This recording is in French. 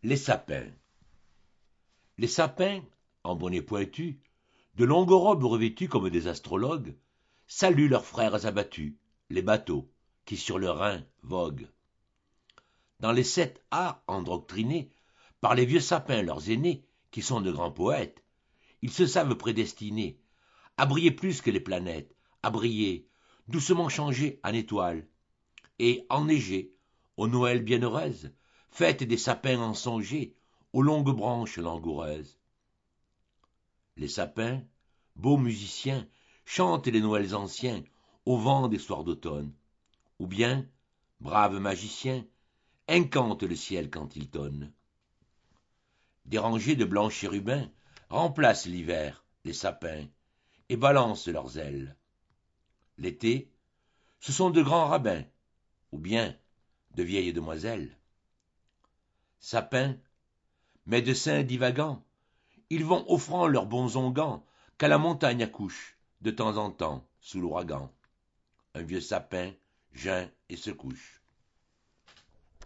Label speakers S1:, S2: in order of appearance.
S1: Les sapins. Les sapins, en bonnets pointus, de longues robes revêtues comme des astrologues, saluent leurs frères abattus, les bateaux, qui sur le Rhin voguent. Dans les 7 arts endoctrinés, par les vieux sapins leurs aînés, qui sont de grands poètes, ils se savent prédestinés à briller plus que les planètes, à briller, doucement changés en étoiles, et enneiger, aux Noëls bienheureuses, fête des sapins ensongés, aux longues branches langoureuses. Les sapins, beaux musiciens, chantent les Noëls anciens au vent des soirs d'automne, ou bien, braves magiciens, incantent le ciel quand il tonne. Des rangées de blancs chérubins remplacent l'hiver, les sapins, et balancent leurs ailes. L'été, ce sont de grands rabbins, ou bien de vieilles demoiselles. Sapins, médecins divagants, ils vont offrant leurs bons onguents qu'à la montagne accouche, de temps en temps, sous l'ouragan. Un vieux sapin geint et se couche.